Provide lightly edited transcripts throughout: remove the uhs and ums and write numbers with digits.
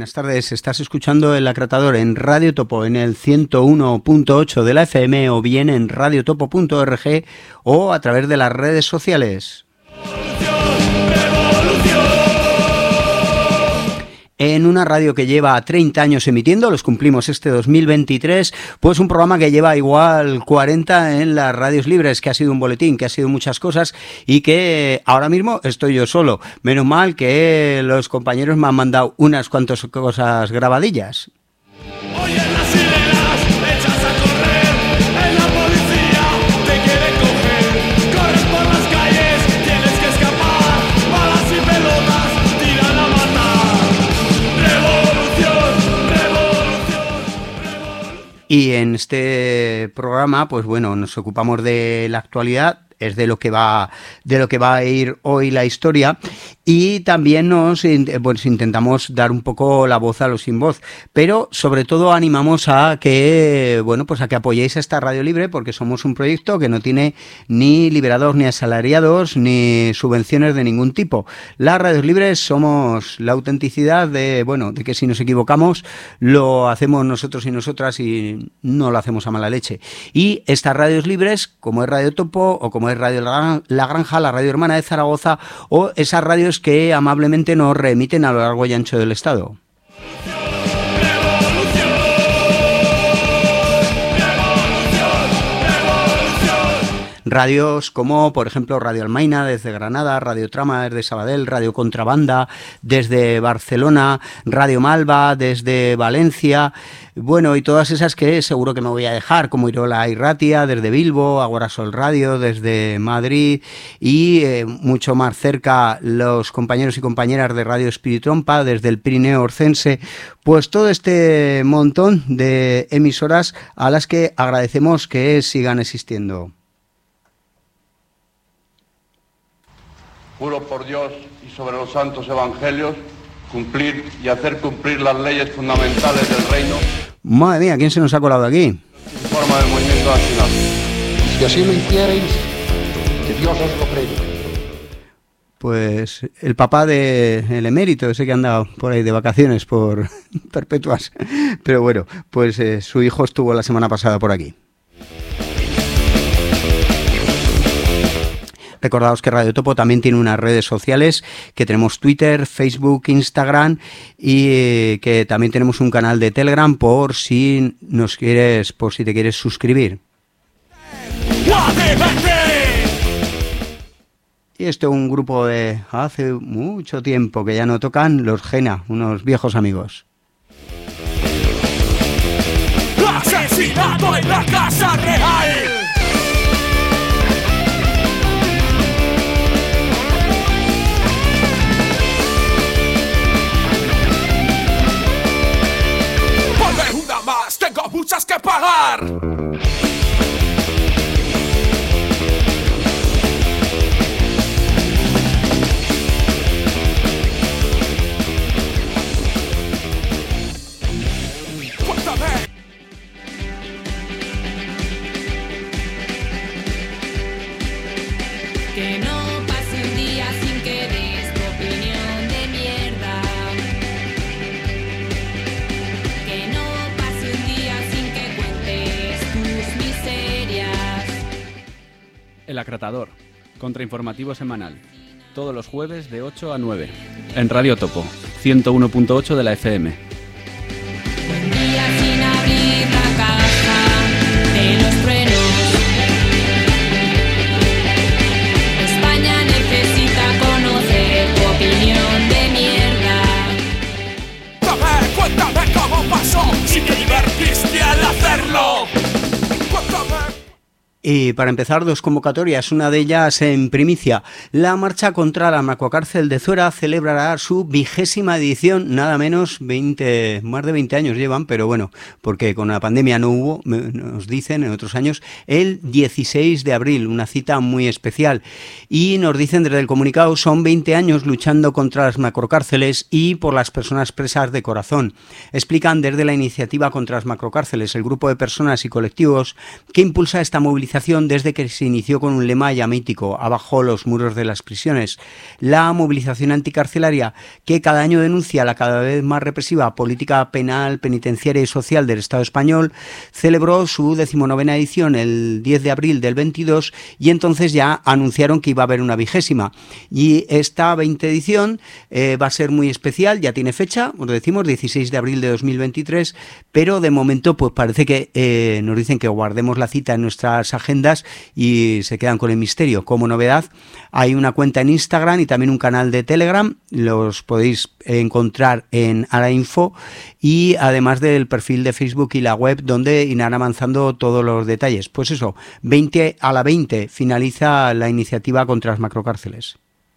buenas tardes. Estás escuchando El Acratador en Radio Topo en el 101.8 de la FM o bien en radiotopo.org o a través de las redes sociales. En una radio que lleva 30 años emitiendo, los cumplimos este 2023, pues un programa que lleva igual 40 en las radios libres, que ha sido un boletín, que ha sido muchas cosas y que ahora mismo estoy yo solo. Menos mal que los compañeros me han mandado unas cuantas cosas grabadillas. Oye, las sirenas, echas a correr, en la policía te quiere coger, corres por las calles, tienes que escapar, balas y pelotas tiran a matar. Revolución, revolución, revolución. Y en este programa, pues bueno, nos ocupamos de la actualidad. Es de lo que va a ir hoy la historia, y también pues intentamos dar un poco la voz a los sin voz, pero sobre todo animamos a que apoyéis esta radio libre, porque somos un proyecto que no tiene ni liberados ni asalariados ni subvenciones de ningún tipo. Las radios libres somos la autenticidad de que si nos equivocamos lo hacemos nosotros y nosotras y no lo hacemos a mala leche. Y estas radios libres, como es Radio Topo o como es Radio La Granja, la radio hermana de Zaragoza, o esas radios que amablemente nos reemiten a lo largo y ancho del estado. Radios como, por ejemplo, Radio Almaina desde Granada, Radio Trama desde Sabadell, Radio Contrabanda desde Barcelona, Radio Malva desde Valencia, y todas esas que seguro que me voy a dejar, como Irola y Ratia desde Bilbo, Agora Sol Radio desde Madrid y mucho más cerca los compañeros y compañeras de Radio Espiritrompa desde el Pirineo Orcense, pues todo este montón de emisoras a las que agradecemos que sigan existiendo. Juro por Dios y sobre los santos evangelios cumplir y hacer cumplir las leyes fundamentales del reino. Madre mía, ¿quién se nos ha colado aquí? En forma del movimiento nacional. Si así lo hicierais, que Dios os lo premie. Pues el papá del emérito, ese que anda por ahí de vacaciones por perpetuas. Pero bueno, pues su hijo estuvo la semana pasada por aquí. Recordaos que Radio Topo también tiene unas redes sociales, que tenemos Twitter, Facebook, Instagram y que también tenemos un canal de Telegram por si te quieres suscribir. Y esto es un grupo de hace mucho tiempo que ya no tocan, los Gena, unos viejos amigos. ¡Asesinato en la Casa Real! Tengo muchas que pagar. Cuéntame. Que no pase un día sin que des tu opinión de mierda. Que no pase un día sin que cuentes tus miserias. El Acratador, contrainformativo semanal. Todos los jueves de 8 a 9. En Radio Topo, 101.8 de la FM. Un día sin abrir la caja de los truenos. España necesita conocer tu opinión de mierda. Cuéntame cómo pasó, si te divertiste al hacerlo. Cuéntame. Y para empezar, dos convocatorias, una de ellas en primicia. La marcha contra la macrocárcel de Zuera celebrará su 20ª edición, nada menos, más de 20 años llevan, pero bueno, porque con la pandemia no hubo, nos dicen en otros años, el 16 de abril, una cita muy especial. Y nos dicen desde el comunicado, son 20 años luchando contra las macrocárceles y por las personas presas de corazón. Explican desde la iniciativa contra las macrocárceles, el grupo de personas y colectivos que impulsa esta movilización movilización desde que se inició con un lema ya mítico: abajo los muros de las prisiones. La movilización anticarcelaria, que cada año denuncia la cada vez más represiva política penal, penitenciaria y social del Estado español, celebró su 19ª edición el 10 de abril del 22 y entonces ya anunciaron que iba a haber una 20ª. Y esta 20 edición va a ser muy especial, ya tiene fecha, os decimos 16 de abril de 2023, pero de momento pues parece que nos dicen que guardemos la cita en nuestras agendas y se quedan con el misterio. Como novedad, hay una cuenta en Instagram y también un canal de Telegram, los podéis encontrar en Arainfo, y además del perfil de Facebook y la web donde irán avanzando todos los detalles. Pues eso, 20 a la 20 finaliza la iniciativa contra las macrocárceles.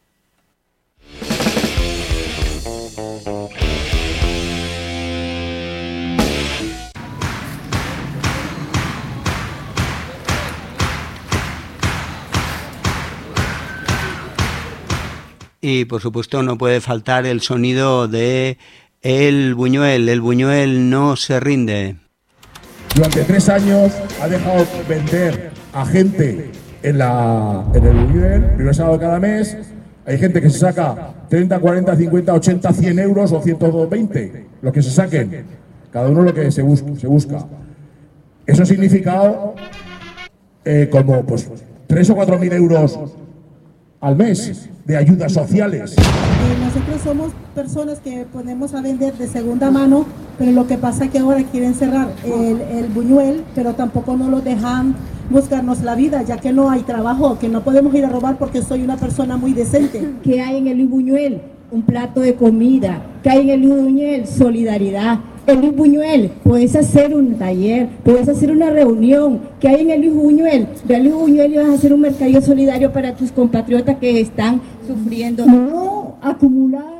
Y por supuesto no puede faltar el sonido de El Buñuel. El Buñuel no se rinde. Durante 3 años ha dejado vender a gente en el Buñuel, primer sábado de cada mes. Hay gente que se saca 30, 40, 50, 80, 100 euros o 120, lo que se saquen. Cada uno lo que se busca. Eso ha significado como pues 3 o 4 mil euros al mes de ayudas sociales. Nosotros somos personas que ponemos a vender de segunda mano, pero lo que pasa es que ahora quieren cerrar el Buñuel, pero tampoco nos lo dejan buscarnos la vida, ya que no hay trabajo, que no podemos ir a robar porque soy una persona muy decente. ¿Qué hay en el Luis Buñuel? Un plato de comida. ¿Qué hay en el Luis Buñuel? Solidaridad. En Luis Buñuel puedes hacer un taller, puedes hacer una reunión. ¿Qué hay en el Luis Buñuel? De Luis Buñuel y vas a hacer un mercadillo solidario para tus compatriotas que están sufriendo. No, acumular.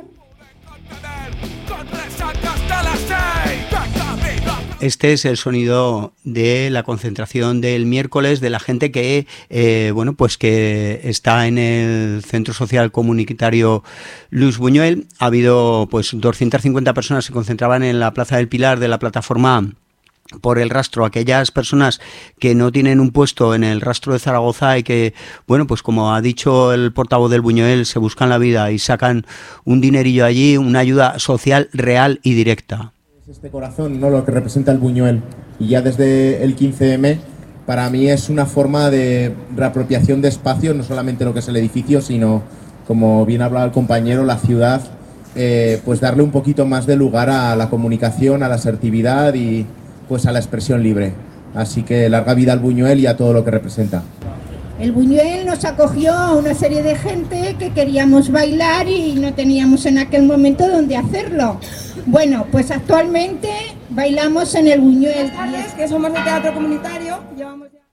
Este es el sonido de la concentración del miércoles de la gente que pues que está en el Centro Social Comunitario Luis Buñuel. Ha habido pues 250 personas que se concentraban en la Plaza del Pilar de la plataforma por el rastro, aquellas personas que no tienen un puesto en el rastro de Zaragoza y que, bueno, pues como ha dicho el portavoz del Buñuel, se buscan la vida y sacan un dinerillo allí, una ayuda social real y directa. Este corazón, ¿no?, lo que representa el Buñuel, y ya desde el 15M para mí es una forma de reapropiación de espacios, no solamente lo que es el edificio, sino, como bien hablaba el compañero, la ciudad, pues darle un poquito más de lugar a la comunicación, a la asertividad y pues a la expresión libre. Así que larga vida al Buñuel y a todo lo que representa. El Buñuel nos acogió a una serie de gente que queríamos bailar y no teníamos en aquel momento donde hacerlo. Bueno, pues actualmente bailamos en el Buñuel. Es que somos de teatro comunitario, llevamos ya...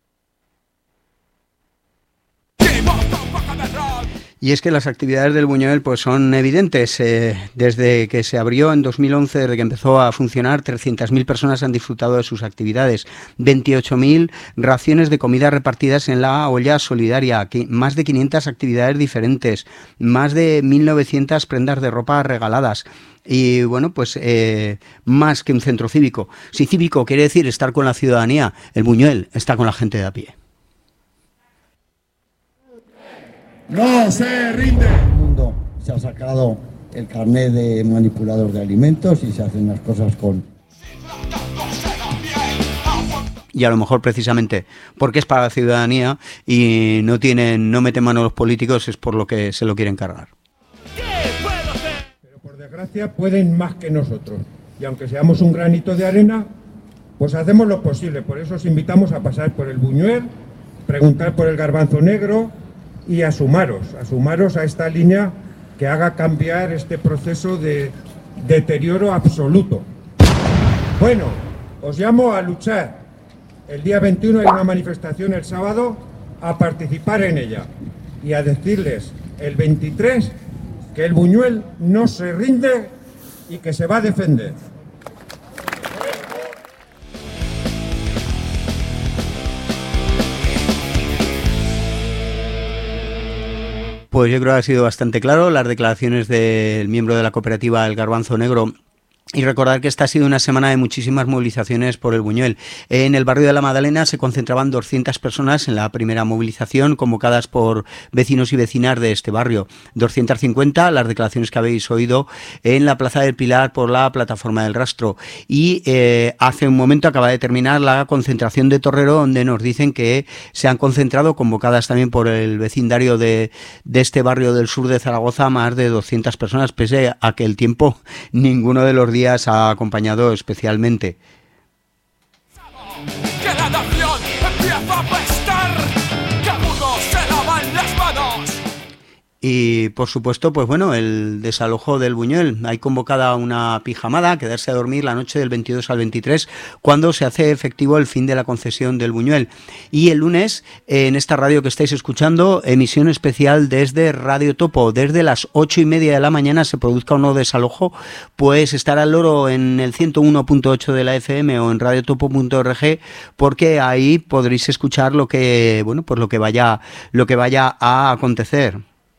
Y es que las actividades del Buñuel pues son evidentes. Desde que se abrió en 2011, desde que empezó a funcionar, 300.000 personas han disfrutado de sus actividades. 28.000 raciones de comida repartidas en la olla solidaria, más de 500 actividades diferentes, más de 1.900 prendas de ropa regaladas. Y bueno, pues más que un centro cívico. Si cívico quiere decir estar con la ciudadanía, el Buñuel está con la gente de a pie. ¡No se rinde! El mundo se ha sacado el carnet de manipulador de alimentos y se hacen las cosas con... Y a lo mejor precisamente porque es para la ciudadanía y no meten mano los políticos, es por lo que se lo quieren cargar. Pero por desgracia pueden más que nosotros. Y aunque seamos un granito de arena, pues hacemos lo posible. Por eso os invitamos a pasar por el Buñuel, preguntar por el garbanzo negro y a sumaros a esta línea que haga cambiar este proceso de deterioro absoluto. Bueno, os llamo a luchar. El día 21 hay una manifestación el sábado, a participar en ella y a decirles el 23 que el Buñuel no se rinde y que se va a defender. Pues yo creo que ha sido bastante claro las declaraciones del miembro de la cooperativa El Garbanzo Negro Y recordar que esta ha sido una semana de muchísimas movilizaciones por el Buñuel. En el barrio de la Madalena se concentraban 200 personas en la primera movilización convocadas por vecinos y vecinas de este barrio. 250, las declaraciones que habéis oído, en la Plaza del Pilar por la plataforma del Rastro. Y hace un momento acaba de terminar la concentración de Torrero, donde nos dicen que se han concentrado, convocadas también por el vecindario de este barrio del sur de Zaragoza, más de 200 personas, pese a que el tiempo ninguno de los días ha acompañado especialmente. Que la nación empieza a apestar, que algunos se lavan las manos. Y por supuesto, pues bueno, el desalojo del Buñuel. Hay convocada una pijamada a quedarse a dormir la noche del 22 al 23, cuando se hace efectivo el fin de la concesión del Buñuel. Y el lunes, en esta radio que estáis escuchando, emisión especial desde Radio Topo. Desde las 8:30 de la mañana se produzca un nuevo desalojo, pues estar al loro en el 101.8 de la FM o en radiotopo.org, porque ahí podréis escuchar lo que, bueno, pues lo que vaya a acontecer.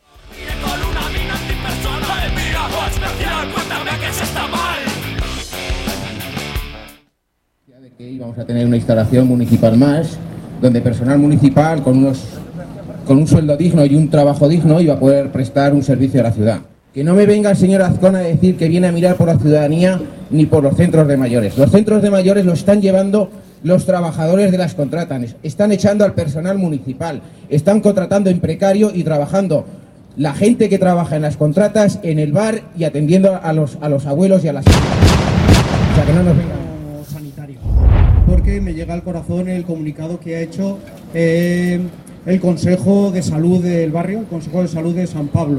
Vamos a tener una instalación municipal más, donde personal municipal con un sueldo digno y un trabajo digno iba a poder prestar un servicio a la ciudad. Que no me venga el señor Azcona a decir que viene a mirar por la ciudadanía ni por los centros de mayores. Los centros de mayores los están llevando los trabajadores de las contratas, están echando al personal municipal, están contratando en precario y trabajando la gente que trabaja en las contratas, en el bar y atendiendo a los abuelos y a las... O sea, que no nos venga. Porque me llega al corazón el comunicado que ha hecho el Consejo de Salud del barrio, el Consejo de Salud de San Pablo.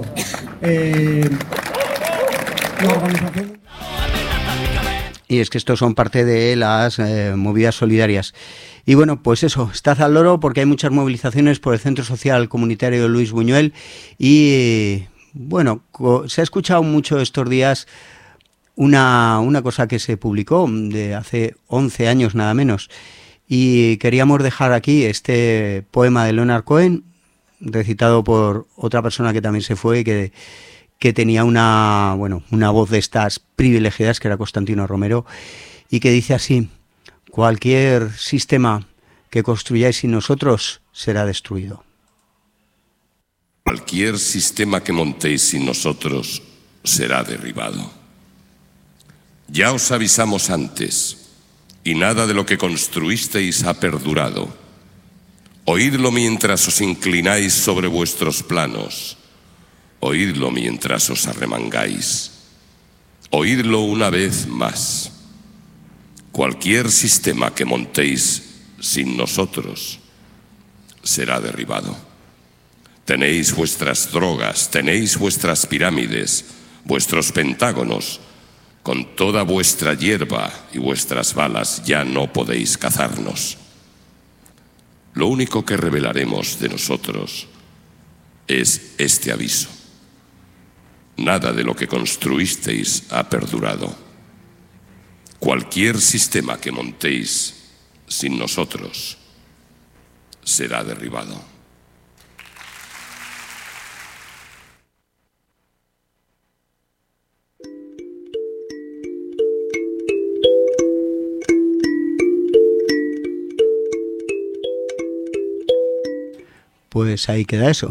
La organización... Y es que estos son parte de las movidas solidarias. Y bueno, pues eso, estad al loro porque hay muchas movilizaciones por el Centro Social Comunitario Luis Buñuel. Y bueno, se ha escuchado mucho estos días una cosa que se publicó de hace 11 años nada menos, y queríamos dejar aquí este poema de Leonard Cohen, recitado por otra persona que también se fue y que tenía una voz de estas privilegiadas, que era Constantino Romero, y que dice así: cualquier sistema que construyáis sin nosotros será destruido. Cualquier sistema que montéis sin nosotros será derribado. Ya os avisamos antes, y nada de lo que construisteis ha perdurado. Oídlo mientras os inclináis sobre vuestros planos. Oídlo mientras os arremangáis. Oídlo una vez más. Cualquier sistema que montéis sin nosotros será derribado. Tenéis vuestras drogas, tenéis vuestras pirámides, vuestros pentágonos. Con toda vuestra hierba y vuestras balas ya no podéis cazarnos. Lo único que revelaremos de nosotros es este aviso. Nada de lo que construisteis ha perdurado. Cualquier sistema que montéis sin nosotros será derribado. Pues ahí queda eso.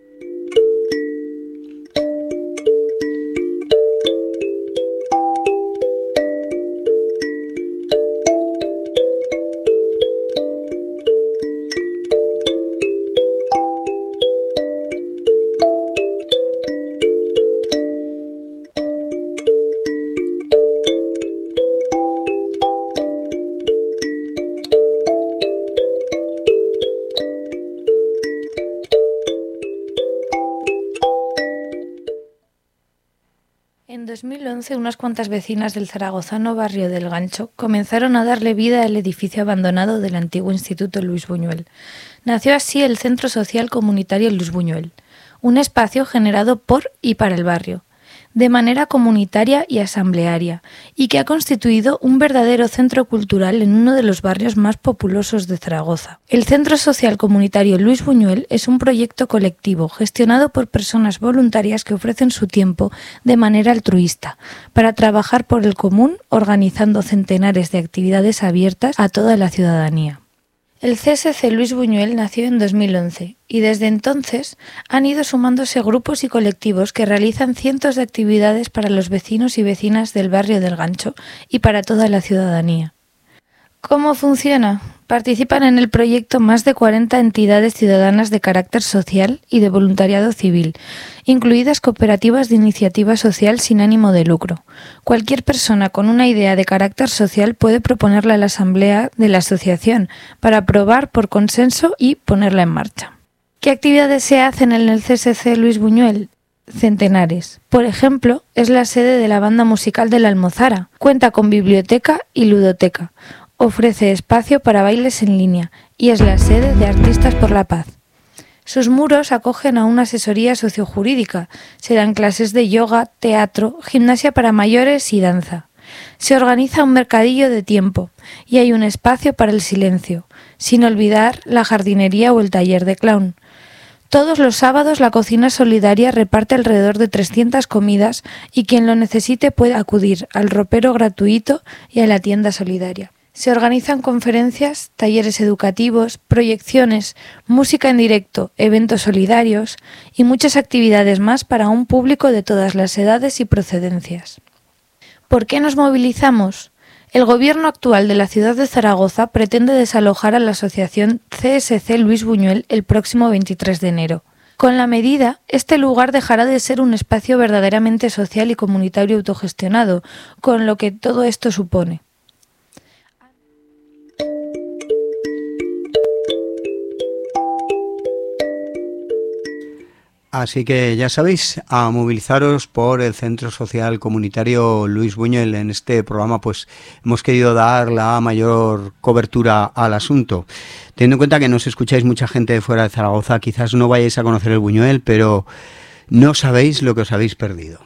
En 2011, unas cuantas vecinas del zaragozano barrio del Gancho comenzaron a darle vida al edificio abandonado del antiguo Instituto Luis Buñuel. Nació así el Centro Social Comunitario Luis Buñuel, un espacio generado por y para el barrio. de manera comunitaria y asamblearia, y que ha constituido un verdadero centro cultural en uno de los barrios más populosos de Zaragoza. El Centro Social Comunitario Luis Buñuel es un proyecto colectivo gestionado por personas voluntarias que ofrecen su tiempo de manera altruista para trabajar por el común, organizando centenares de actividades abiertas a toda la ciudadanía. El CSC Luis Buñuel nació en 2011 y desde entonces han ido sumándose grupos y colectivos que realizan cientos de actividades para los vecinos y vecinas del barrio del Gancho y para toda la ciudadanía. ¿Cómo funciona? Participan en el proyecto más de 40 entidades ciudadanas de carácter social y de voluntariado civil, incluidas cooperativas de iniciativa social sin ánimo de lucro. Cualquier persona con una idea de carácter social puede proponerla a la asamblea de la asociación para aprobar por consenso y ponerla en marcha. ¿Qué actividades se hacen en el CSC Luis Buñuel? Centenares. Por ejemplo, es la sede de la banda musical de la Almozara. Cuenta con biblioteca y ludoteca. Ofrece espacio para bailes en línea y es la sede de Artistas por la Paz. Sus muros acogen a una asesoría sociojurídica, se dan clases de yoga, teatro, gimnasia para mayores y danza. Se organiza un mercadillo de tiempo y hay un espacio para el silencio, sin olvidar la jardinería o el taller de clown. Todos los sábados la cocina solidaria reparte alrededor de 300 comidas y quien lo necesite puede acudir al ropero gratuito y a la tienda solidaria. Se organizan conferencias, talleres educativos, proyecciones, música en directo, eventos solidarios y muchas actividades más para un público de todas las edades y procedencias. ¿Por qué nos movilizamos? El gobierno actual de la ciudad de Zaragoza pretende desalojar a la asociación CSC Luis Buñuel el próximo 23 de enero. Con la medida, este lugar dejará de ser un espacio verdaderamente social y comunitario autogestionado, con lo que todo esto supone. Así que ya sabéis, a movilizaros por el Centro Social Comunitario Luis Buñuel. En este programa pues hemos querido dar la mayor cobertura al asunto. Teniendo en cuenta que nos escucháis mucha gente de fuera de Zaragoza, quizás no vayáis a conocer el Buñuel, pero no sabéis lo que os habéis perdido.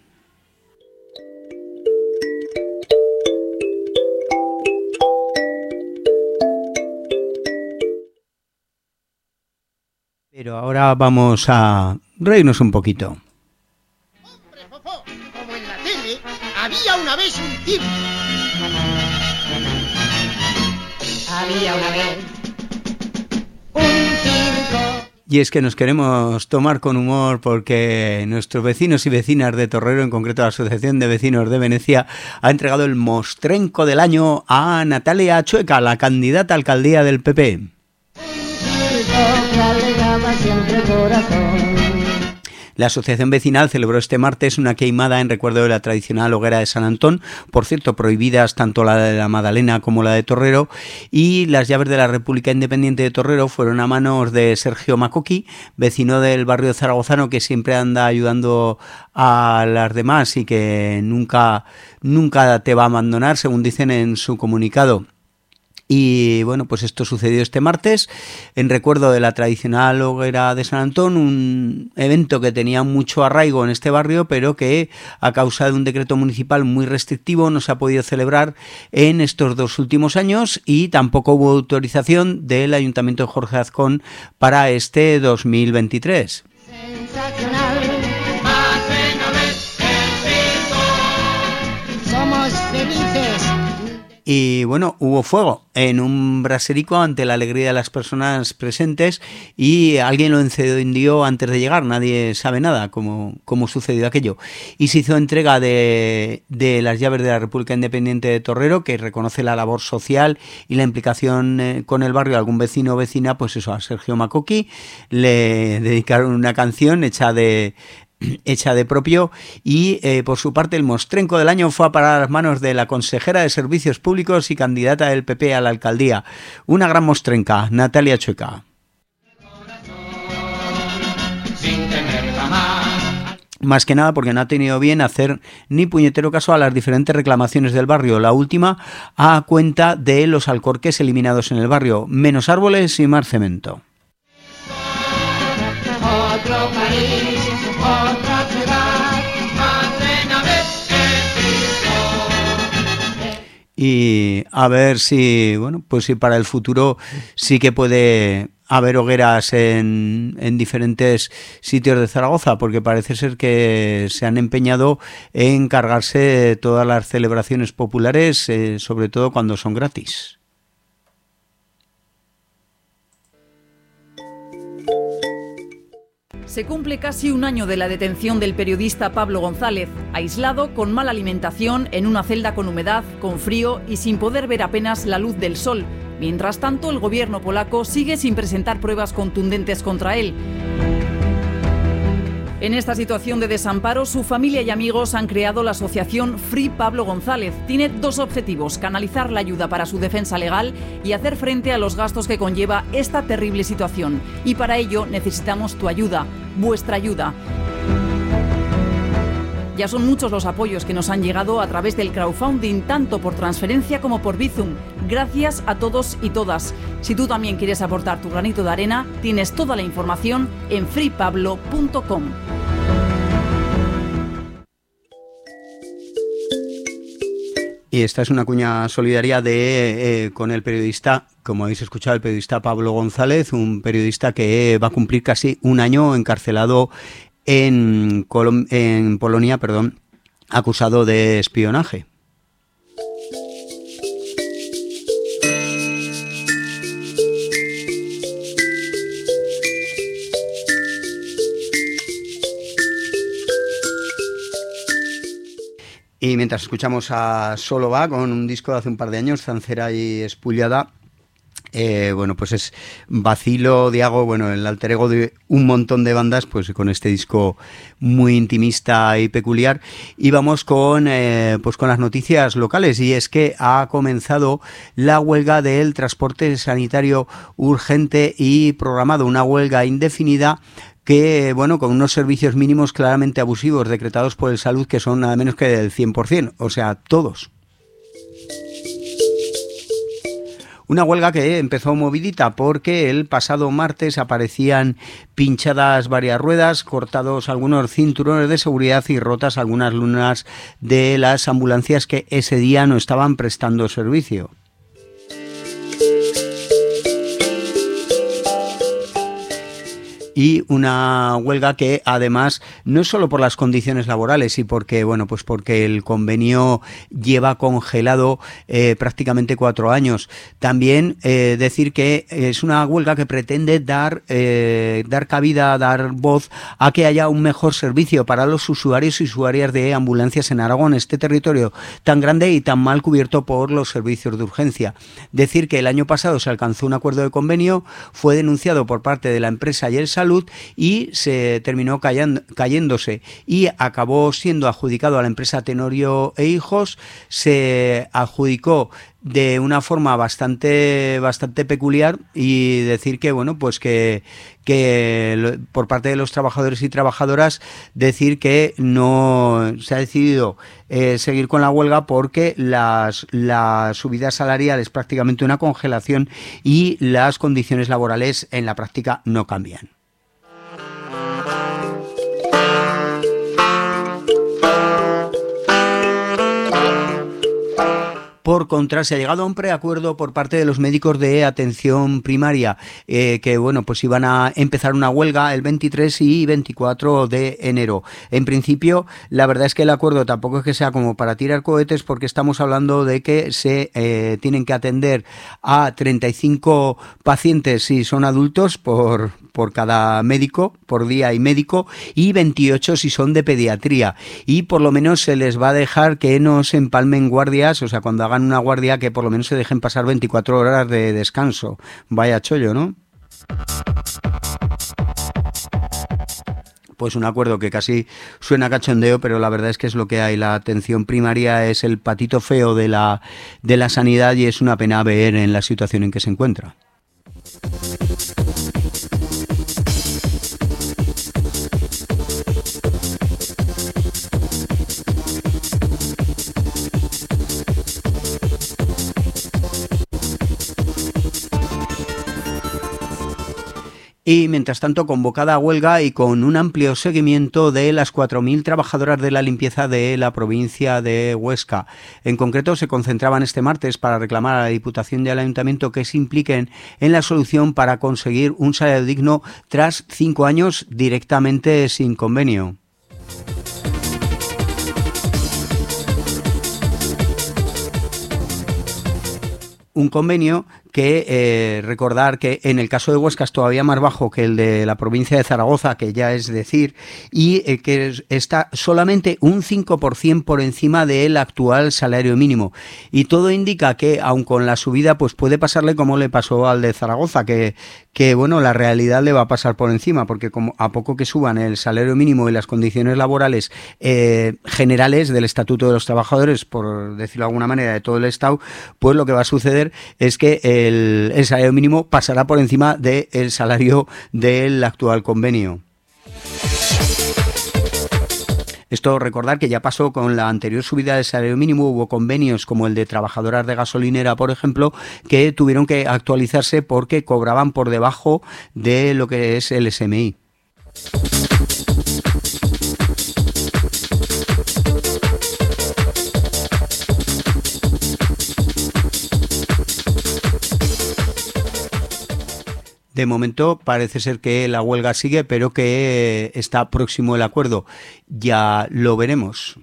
Pero ahora vamos a reírnos un poquito. Hombre, Fofó, como en la tele, había una vez un tipo. Había una vez un circo. Y es que nos queremos tomar con humor porque nuestros vecinos y vecinas de Torrero, en concreto la Asociación de Vecinos de Venecia, ha entregado el mostrenco del año a Natalia Chueca, la candidata a alcaldía del PP. La asociación vecinal celebró este martes una queimada en recuerdo de la tradicional hoguera de San Antón, por cierto prohibidas tanto la de la Madalena como la de Torrero, y las llaves de la República Independiente de Torrero fueron a manos de Sergio Macoqui, vecino del barrio zaragozano que siempre anda ayudando a las demás y que nunca te va a abandonar, según dicen en su comunicado. Y bueno, pues esto sucedió este martes en recuerdo de la tradicional hoguera de San Antón, un evento que tenía mucho arraigo en este barrio, pero que a causa de un decreto municipal muy restrictivo no se ha podido celebrar en estos 2 últimos años y tampoco hubo autorización del Ayuntamiento de Jorge Azcón para este 2023. Sensacional. Más de una vez el circo. Somos felices. Y bueno, hubo fuego en un braserico ante la alegría de las personas presentes y alguien lo encendió antes de llegar, nadie sabe nada cómo sucedió aquello. Y se hizo entrega de las llaves de la República Independiente de Torrero, que reconoce la labor social y la implicación con el barrio de algún vecino o vecina, pues eso, a Sergio Macoqui le dedicaron una canción hecha de propio y por su parte el mostrenco del año fue a parar a las manos de la consejera de Servicios Públicos y candidata del PP a la alcaldía. Una gran mostrenca, Natalia Chueca. Más que nada porque no ha tenido bien hacer ni puñetero caso a las diferentes reclamaciones del barrio. La última a cuenta de los alcorques eliminados en el barrio. Menos árboles y más cemento. Otro país, otra ciudad, más y a ver si, bueno, pues si para el futuro sí que puede haber hogueras en diferentes sitios de Zaragoza, porque parece ser que se han empeñado en cargarse todas las celebraciones populares, sobre todo cuando son gratis. Se cumple casi un año de la detención del periodista Pablo González, aislado, con mala alimentación, en una celda con humedad, con frío y sin poder ver apenas la luz del sol. Mientras tanto, el gobierno polaco sigue sin presentar pruebas contundentes contra él. En esta situación de desamparo, su familia y amigos han creado la asociación Free Pablo González. Tiene dos objetivos: canalizar la ayuda para su defensa legal y hacer frente a los gastos que conlleva esta terrible situación. Y para ello necesitamos tu ayuda, vuestra ayuda. Ya son muchos los apoyos que nos han llegado a través del crowdfunding, tanto por transferencia como por Bizum. Gracias a todos y todas. Si tú también quieres aportar tu granito de arena, tienes toda la información en freepablo.com. Y esta es una cuña solidaria con el periodista, como habéis escuchado, el periodista Pablo González, un periodista que va a cumplir casi un año encarcelado en Polonia, acusado de espionaje. Y mientras escuchamos a Solo Va, con un disco de hace un par de años, Zancera y Espullada, bueno, pues es Vacilo, Diago, bueno, el alter ego de un montón de bandas, pues con este disco muy intimista y peculiar. Y vamos con las noticias locales, y es que ha comenzado la huelga del transporte sanitario urgente y programado, una huelga indefinida que, bueno, con unos servicios mínimos claramente abusivos decretados por el Salud, que son nada menos que del 100%, o sea, todos. Una huelga que empezó movidita porque el pasado martes aparecían pinchadas varias ruedas, cortados algunos cinturones de seguridad y rotas algunas lunas de las ambulancias que ese día no estaban prestando servicio. Y una huelga que además no es solo por las condiciones laborales y porque, bueno, pues porque el convenio lleva congelado prácticamente 4 años. También decir que es una huelga que pretende dar cabida, dar voz a que haya un mejor servicio para los usuarios y usuarias de ambulancias en Aragón, este territorio tan grande y tan mal cubierto por los servicios de urgencia. Decir que el año pasado se alcanzó un acuerdo de convenio, fue denunciado por parte de la empresa y el Salud y se terminó cayéndose y acabó siendo adjudicado a la empresa Tenorio e Hijos. Se adjudicó de una forma bastante peculiar, y decir que, bueno, pues que por parte de los trabajadores y trabajadoras, decir que no se ha decidido seguir con la huelga porque la subida salarial es prácticamente una congelación y las condiciones laborales en la práctica no cambian. Por contra, se ha llegado a un preacuerdo por parte de los médicos de atención primaria, que, bueno, pues iban a empezar una huelga el 23 y 24 de enero. En principio, la verdad es que el acuerdo tampoco es que sea como para tirar cohetes, porque estamos hablando de que se tienen que atender a 35 pacientes si son adultos por cada médico, por día y médico, y 28 si son de pediatría. Y por lo menos se les va a dejar que no se empalmen guardias, o sea, cuando hagan una guardia, que por lo menos se dejen pasar 24 horas de descanso. Vaya chollo, ¿no? Pues un acuerdo que casi suena cachondeo, pero la verdad es que es lo que hay. La atención primaria es el patito feo de la sanidad, y es una pena ver en la situación en que se encuentra. y mientras tanto convocada a huelga y con un amplio seguimiento de las 4.000 trabajadoras de la limpieza de la provincia de Huesca. En concreto se concentraban este martes para reclamar a la Diputación y al Ayuntamiento que se impliquen en la solución para conseguir un salario digno tras 5 años directamente sin convenio. Un convenio que recordar que en el caso de Huesca es todavía más bajo que el de la provincia de Zaragoza, que ya es decir, y que está solamente un 5% por encima del actual salario mínimo. Y todo indica que, aun con la subida, pues puede pasarle como le pasó al de Zaragoza, que bueno, la realidad le va a pasar por encima, porque como a poco que suban el salario mínimo y las condiciones laborales generales del Estatuto de los Trabajadores, por decirlo de alguna manera, de todo el Estado, pues lo que va a suceder es que el salario mínimo pasará por encima del salario del actual convenio. Esto recordar que ya pasó con la anterior subida del salario mínimo, hubo convenios como el de trabajadoras de gasolinera, por ejemplo, que tuvieron que actualizarse porque cobraban por debajo de lo que es el SMI. De momento parece ser que la huelga sigue, pero que está próximo el acuerdo. Ya lo veremos.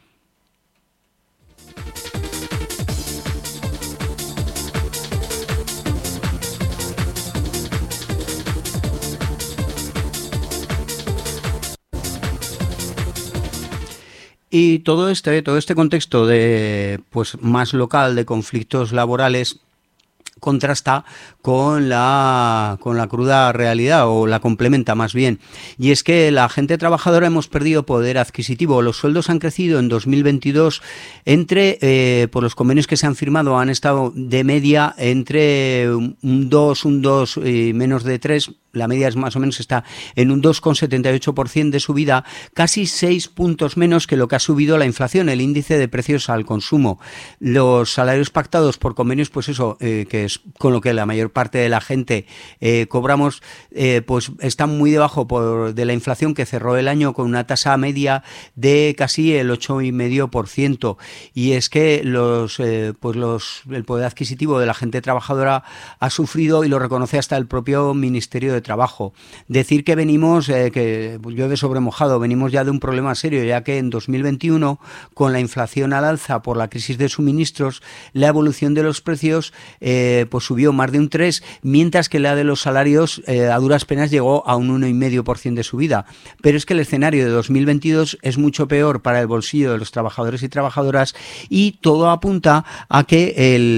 Y todo este contexto de pues más local de conflictos laborales contrasta con la cruda realidad, o la complementa más bien, y es que la gente trabajadora hemos perdido poder adquisitivo. Los sueldos han crecido en 2022 por los convenios que se han firmado, han estado de media entre un 2 y menos de 3. La media es más o menos está en un 2,78% de subida, casi 6 puntos menos que lo que ha subido la inflación, el índice de precios al consumo. Los salarios pactados por convenios, pues eso, que es con lo que la mayor parte de la gente cobramos, pues están muy debajo de la inflación, que cerró el año con una tasa media de casi el 8,5%. Y es que el poder adquisitivo de la gente trabajadora ha sufrido, y lo reconoce hasta el propio Ministerio de Trabajo. Decir que venimos, que llueve sobre mojado, venimos ya de un problema serio, ya que en 2021, con la inflación al alza por la crisis de suministros, la evolución de los precios pues subió más de un 3%, mientras que la de los salarios a duras penas llegó a un 1,5% de subida. Pero es que el escenario de 2022 es mucho peor para el bolsillo de los trabajadores y trabajadoras, y todo apunta a que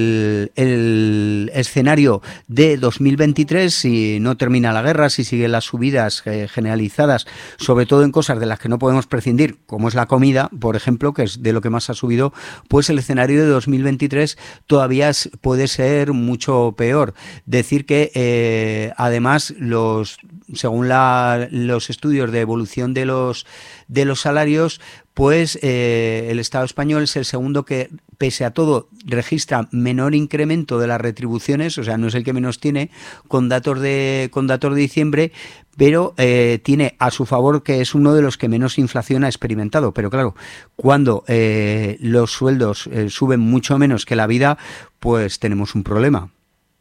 el escenario de 2023, si no termina la guerra, si siguen las subidas generalizadas, sobre todo en cosas de las que no podemos prescindir, como es la comida, por ejemplo, que es de lo que más ha subido, pues el escenario de 2023 todavía puede ser mucho peor. Decir que además según los estudios de evolución de los salarios, pues el Estado español es el segundo que, pese a todo, registra menor incremento de las retribuciones, o sea, no es el que menos tiene, con datos de diciembre, pero tiene a su favor que es uno de los que menos inflación ha experimentado. Pero claro, cuando los sueldos suben mucho menos que la vida, pues tenemos un problema.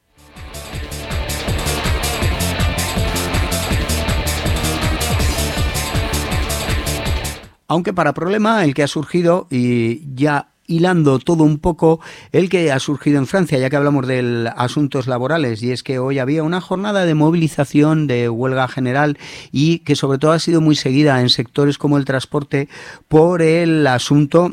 Aunque para problema el que ha surgido, y ya hilando todo un poco, el que ha surgido en Francia, ya que hablamos de asuntos laborales, y es que hoy había una jornada de movilización, de huelga general, y que sobre todo ha sido muy seguida en sectores como el transporte por el asunto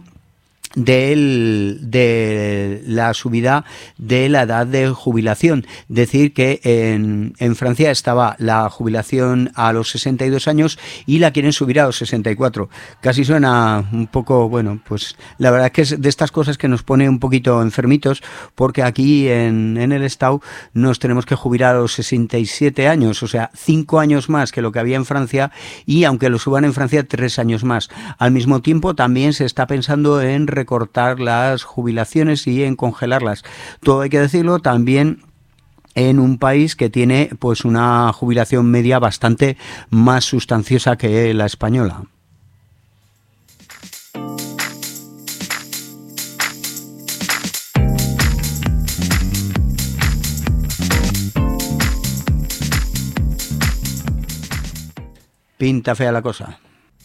de la subida de la edad de jubilación. Decir que en Francia estaba la jubilación a los 62 años y la quieren subir a los 64. Casi suena un poco, bueno, pues la verdad es que es de estas cosas que nos pone un poquito enfermitos, porque aquí en el Estado nos tenemos que jubilar a los 67 años, o sea, 5 años más que lo que había en Francia, y aunque lo suban en Francia, 3 años más. Al mismo tiempo, también se está pensando en recortar las jubilaciones y en congelarlas. Todo hay que decirlo, también en un país que tiene pues una jubilación media bastante más sustanciosa que la española. Pinta fea la cosa.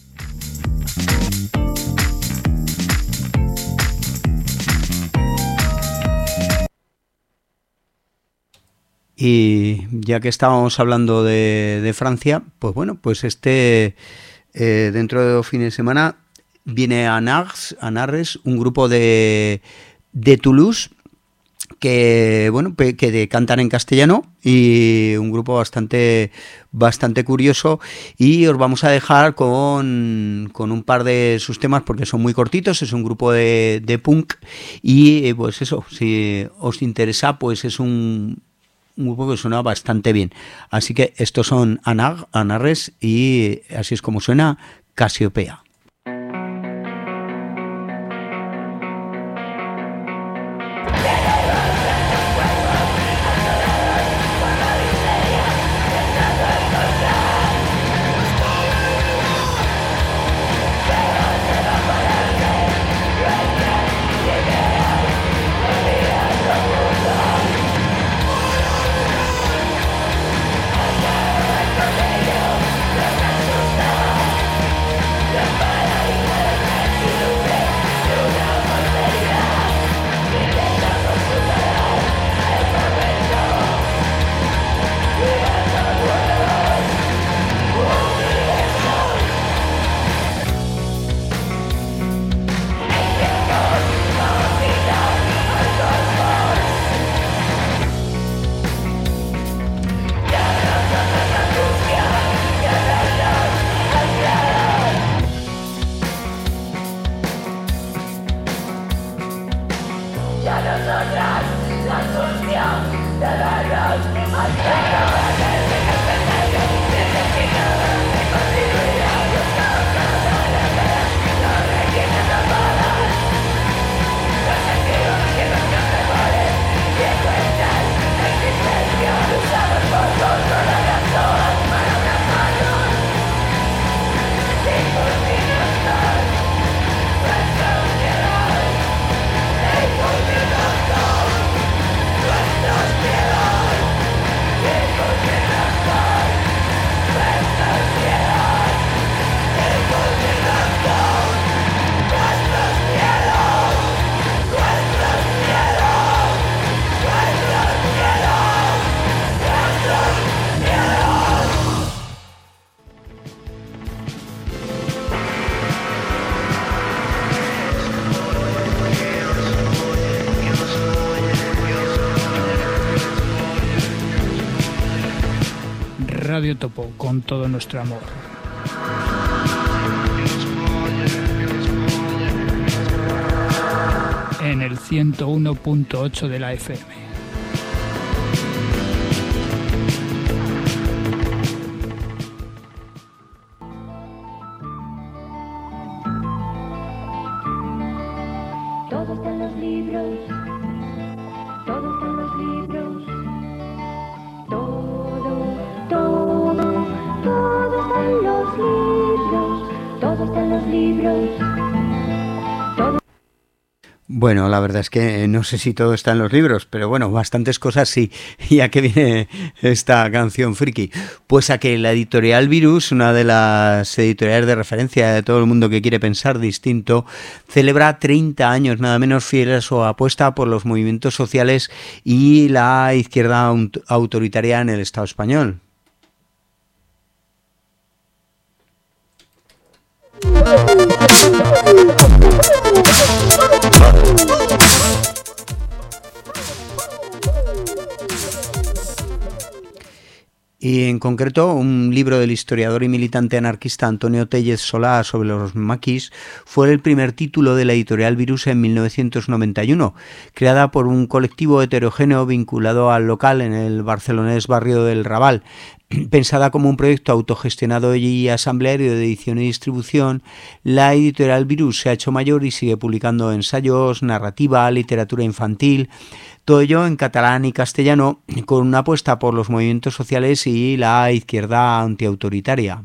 Y ya que estábamos hablando de Francia, pues bueno, pues dentro de 2 fines de semana viene a Narres, un grupo de Toulouse que bueno, que cantan en castellano, y un grupo bastante curioso, y os vamos a dejar con un par de sus temas porque son muy cortitos. Es un grupo de punk, y pues eso, si os interesa, pues es un grupo que suena bastante bien. Así que estos son Anarres, y así es como suena Casiopea. Radio Topo, con todo nuestro amor. En el 101.8 de la FM. Todo está en los libros, todo está en los libros, todo está en los libros, todo está en los libros. Bueno, la verdad es que no sé si todo está en los libros, pero bueno, bastantes cosas sí. ¿Y a qué viene esta canción friki? Pues a que la editorial Virus, una de las editoriales de referencia de todo el mundo que quiere pensar distinto, celebra 30 años nada menos fiel a su apuesta por los movimientos sociales y la izquierda autoritaria en el Estado español. Y en concreto, un libro del historiador y militante anarquista Antonio Tellez Solá sobre los maquis fue el primer título de la editorial Virus en 1991, creada por un colectivo heterogéneo vinculado al local en el barcelonés barrio del Raval. Pensada como un proyecto autogestionado y asambleario de edición y distribución, la editorial Virus se ha hecho mayor y sigue publicando ensayos, narrativa, literatura infantil, Todo ello en catalán y castellano, con una apuesta por los movimientos sociales y la izquierda antiautoritaria.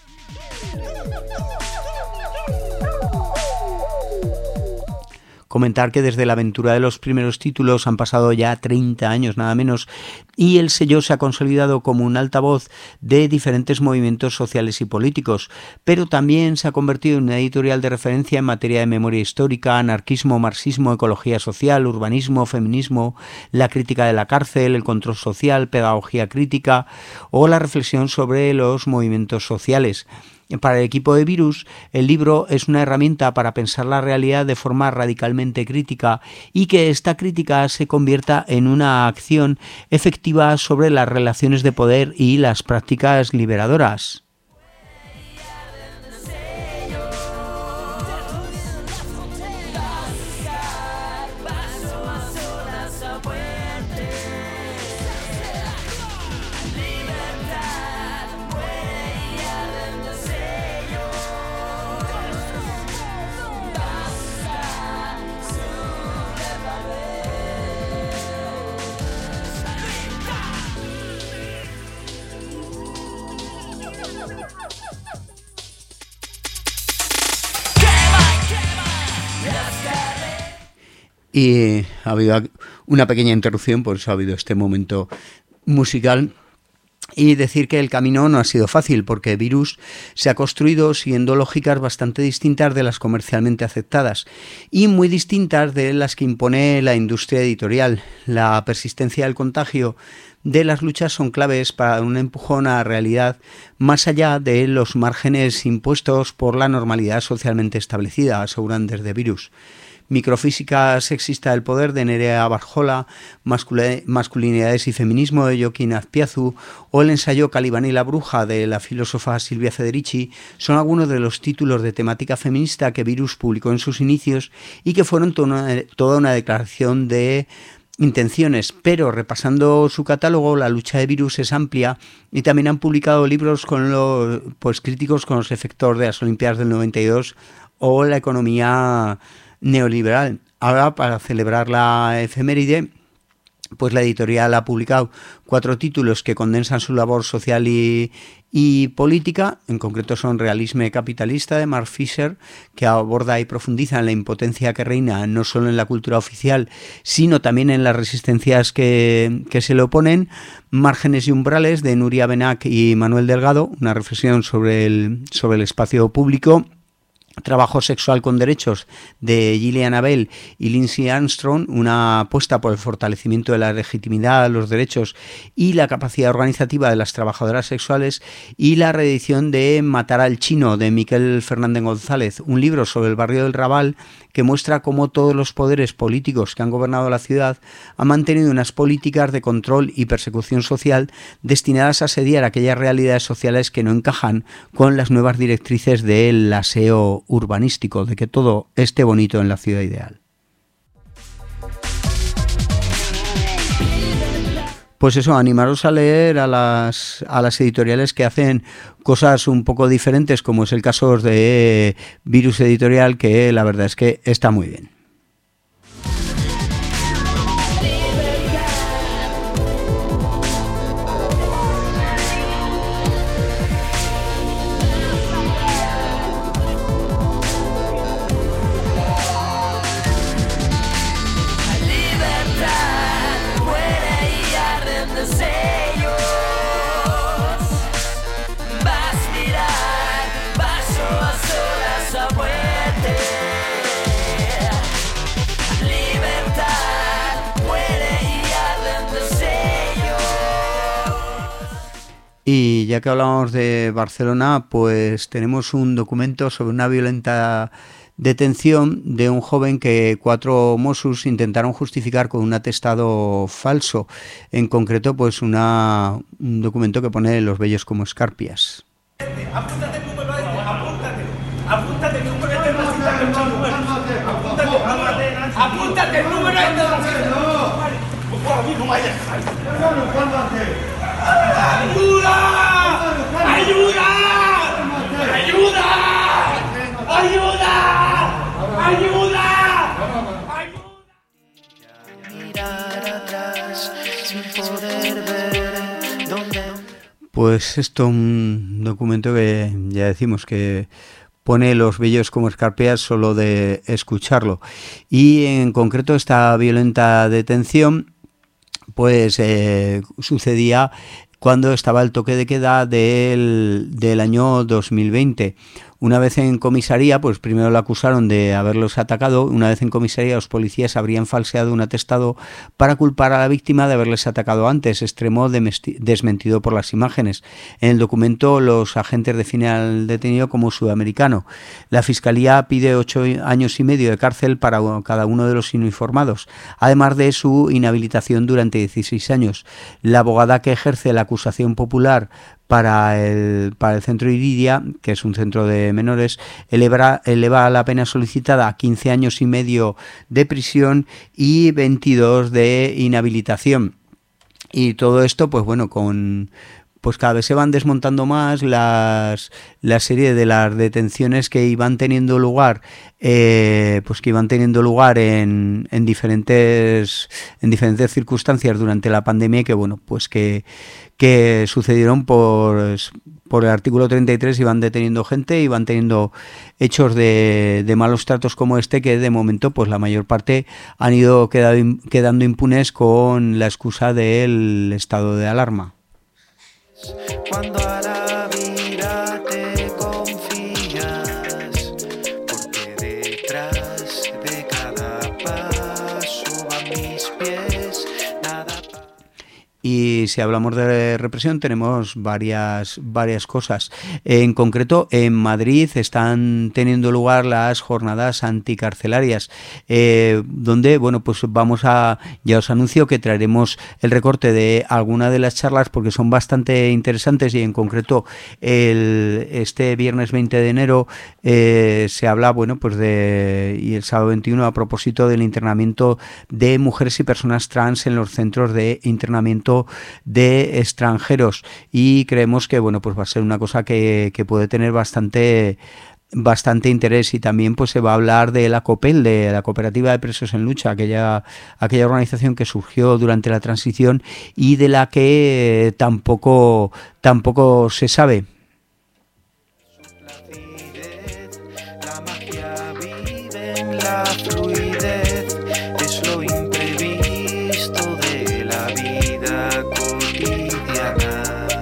Comentar que desde la aventura de los primeros títulos han pasado ya 30 años nada menos, y el sello se ha consolidado como un altavoz de diferentes movimientos sociales y políticos, pero también se ha convertido en una editorial de referencia en materia de memoria histórica, anarquismo, marxismo, ecología social, urbanismo, feminismo, la crítica de la cárcel, el control social, pedagogía crítica o la reflexión sobre los movimientos sociales. Para el equipo de Virus, el libro es una herramienta para pensar la realidad de forma radicalmente crítica y que esta crítica se convierta en una acción efectiva sobre las relaciones de poder y las prácticas liberadoras. Y ha habido una pequeña interrupción, por eso ha habido este momento musical. Y decir que el camino no ha sido fácil, porque Virus se ha construido siguiendo lógicas bastante distintas de las comercialmente aceptadas y muy distintas de las que impone la industria editorial. La persistencia del contagio de las luchas son claves para un empujón a la realidad más allá de los márgenes impuestos por la normalidad socialmente establecida, aseguran desde Virus. Microfísica sexista del poder de Nerea Barjola, Masculinidades y feminismo de Joaquín Azpiazu o el ensayo Calibán y la bruja de la filósofa Silvia Federici son algunos de los títulos de temática feminista que Virus publicó en sus inicios y que fueron toda una declaración de intenciones, pero repasando su catálogo, la lucha de Virus es amplia y también han publicado libros con los críticos con los efectos de las Olimpiadas del 92 o la economía neoliberal. Ahora, para celebrar la efeméride, pues la editorial ha publicado 4 títulos que condensan su labor social y política. En concreto son Realisme capitalista de Mark Fisher, que aborda y profundiza en la impotencia que reina no solo en la cultura oficial, sino también en las resistencias que se le oponen. Márgenes y umbrales de Nuria Benac y Manuel Delgado, una reflexión sobre el espacio público. Trabajo sexual con derechos de Gillian Abel y Lindsay Armstrong, una apuesta por el fortalecimiento de la legitimidad, los derechos y la capacidad organizativa de las trabajadoras sexuales, y la reedición de Matar al chino de Miquel Fernández González, un libro sobre el barrio del Raval que muestra cómo todos los poderes políticos que han gobernado la ciudad han mantenido unas políticas de control y persecución social destinadas a asediar aquellas realidades sociales que no encajan con las nuevas directrices del aseo urbanístico, de que todo esté bonito en la ciudad ideal. Pues eso, animaros a leer a las editoriales que hacen cosas un poco diferentes, como es el caso de Virus Editorial, que la verdad es que está muy bien. Y ya que hablamos de Barcelona, pues tenemos un documento sobre una violenta detención de un joven que 4 Mossos intentaron justificar con un atestado falso. En concreto, pues un documento que pone los vellos como escarpias. Apúntate el número, apúntate el número, apúntate el número. No vayas. ¡Ayuda! ¡Ayuda! ¡Ayuda! ¡Ayuda! ¡Ayuda! pues esto, un documento que ya decimos que pone los vellos como escarpeas solo de escucharlo. Y en concreto esta violenta detención pues sucedía cuando estaba el toque de queda del año 2020. Una vez en comisaría, pues primero la acusaron de haberlos atacado. Una vez en comisaría, los policías habrían falseado un atestado para culpar a la víctima de haberles atacado antes, extremo desmentido por las imágenes. En el documento, los agentes definen al detenido como sudamericano. La Fiscalía pide 8 años y medio de cárcel para cada uno de los uniformados, además de su inhabilitación durante 16 años. La abogada que ejerce la acusación popular para el centro Iridia, que es un centro de menores, eleva la pena solicitada a 15 años y medio de prisión y 22 de inhabilitación. Y todo esto, pues bueno, pues cada vez se van desmontando más la serie de las detenciones que iban teniendo lugar, en diferentes circunstancias durante la pandemia, y que bueno, pues que sucedieron por el artículo 33, iban deteniendo gente, iban teniendo hechos de malos tratos como este, que de momento pues la mayor parte han ido quedando impunes con la excusa del estado de alarma. Cuando a la vida te confías, porque detrás de cada paso van mis pies, nada. Y si hablamos de represión, tenemos varias cosas. En concreto, en Madrid están teniendo lugar las jornadas anticarcelarias, donde, bueno, pues ya os anuncio que traeremos el recorte de alguna de las charlas, porque son bastante interesantes, y en concreto este viernes 20 de enero se habla, bueno, pues y el sábado 21, a propósito del internamiento de mujeres y personas trans en los centros de internamiento de extranjeros, y creemos que bueno, pues va a ser una cosa que puede tener bastante interés. Y también pues se va a hablar de la COPEL, de la Cooperativa de Presos en Lucha, aquella organización que surgió durante la transición y de la que tampoco se sabe. La magia vive en la fluidez, es lo imprevisto de la vida cotidiana.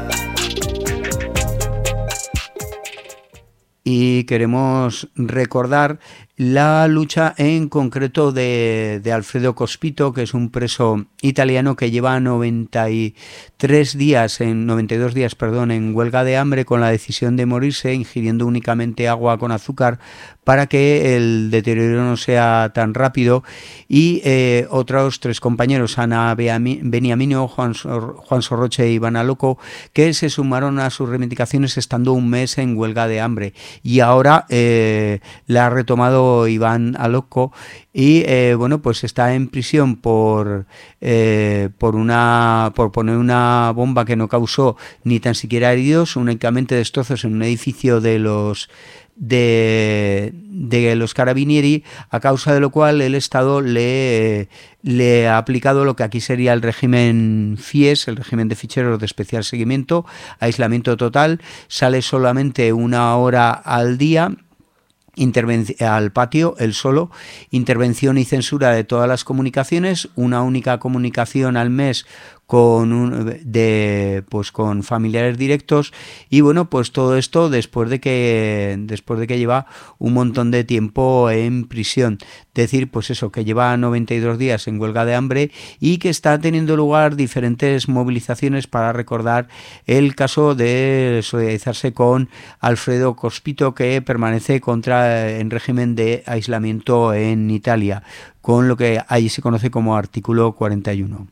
Y queremos recordar la lucha en concreto de Alfredo Cospito, que es un preso italiano que lleva 92 días en huelga de hambre, con la decisión de morirse ingiriendo únicamente agua con azúcar para que el deterioro no sea tan rápido. Y otros 3 compañeros, Ana Beniamino, Juan Sorroche y Ivana Loco, que se sumaron a sus reivindicaciones estando un mes en huelga de hambre. Y ahora la ha retomado Iván Aloco, y bueno, pues está en prisión por poner una bomba que no causó ni tan siquiera heridos, únicamente destrozos en un edificio de los Carabinieri, a causa de lo cual el Estado le ha aplicado lo que aquí sería el régimen FIES, el régimen de ficheros de especial seguimiento, aislamiento total, sale solamente 1 hora al día al patio, él solo, intervención y censura de todas las comunicaciones, una única comunicación al mes con familiares directos, y bueno, pues todo esto después de que lleva un montón de tiempo en prisión. Decir, pues eso, que lleva 92 días en huelga de hambre, y que está teniendo lugar diferentes movilizaciones para recordar el caso de solidarizarse con Alfredo Cospito, que permanece en régimen de aislamiento en Italia, con lo que allí se conoce como artículo 41.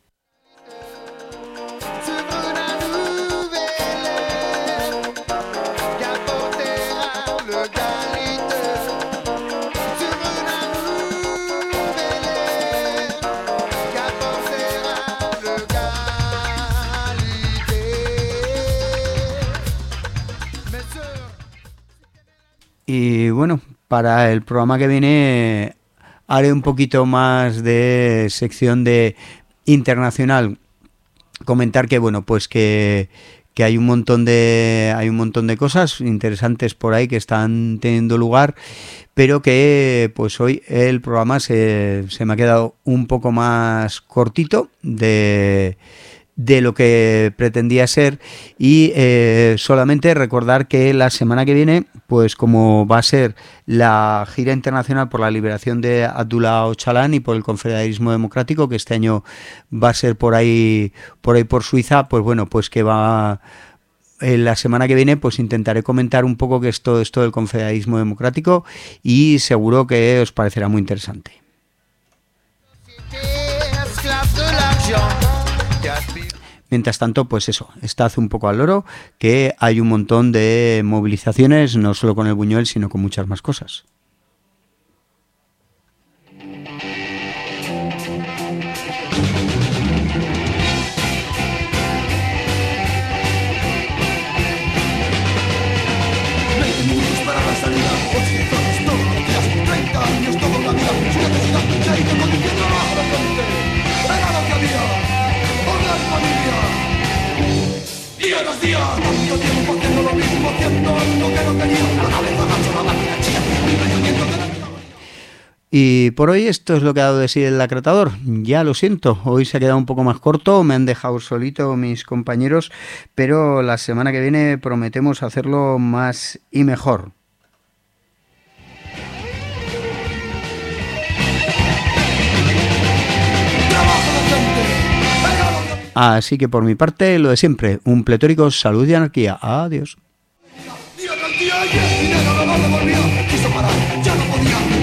Y bueno, para el programa que viene haré un poquito más de sección de internacional. Comentar que bueno, pues que que hay un montón de cosas interesantes por ahí que están teniendo lugar, pero que pues hoy el programa se me ha quedado un poco más cortito de lo que pretendía ser, y solamente recordar que la semana que viene, pues como va a ser la gira internacional por la liberación de Abdullah Öcalan y por el confederalismo democrático, que este año va a ser por ahí por Suiza, pues bueno, pues que va... la semana que viene pues intentaré comentar un poco qué es todo esto del confederalismo democrático, y seguro que os parecerá muy interesante. Mientras tanto, pues eso, estad un poco al loro, que hay un montón de movilizaciones, no solo con el Buñuel, sino con muchas más cosas. Día tras día, tanto tiempo haciendo lo mismo, haciendo algo que no quería. La cabeza gacho, la máquina chilla, y por hoy esto es lo que ha dado de sí el Lacratador. Ya lo siento, hoy se ha quedado un poco más corto, me han dejado solito mis compañeros, pero la semana que viene prometemos hacerlo más y mejor. Así que por mi parte, lo de siempre, un pletórico salud y anarquía. Adiós. día tras día, y el dinero no lo devolvía. Quiso parar, ya no podía.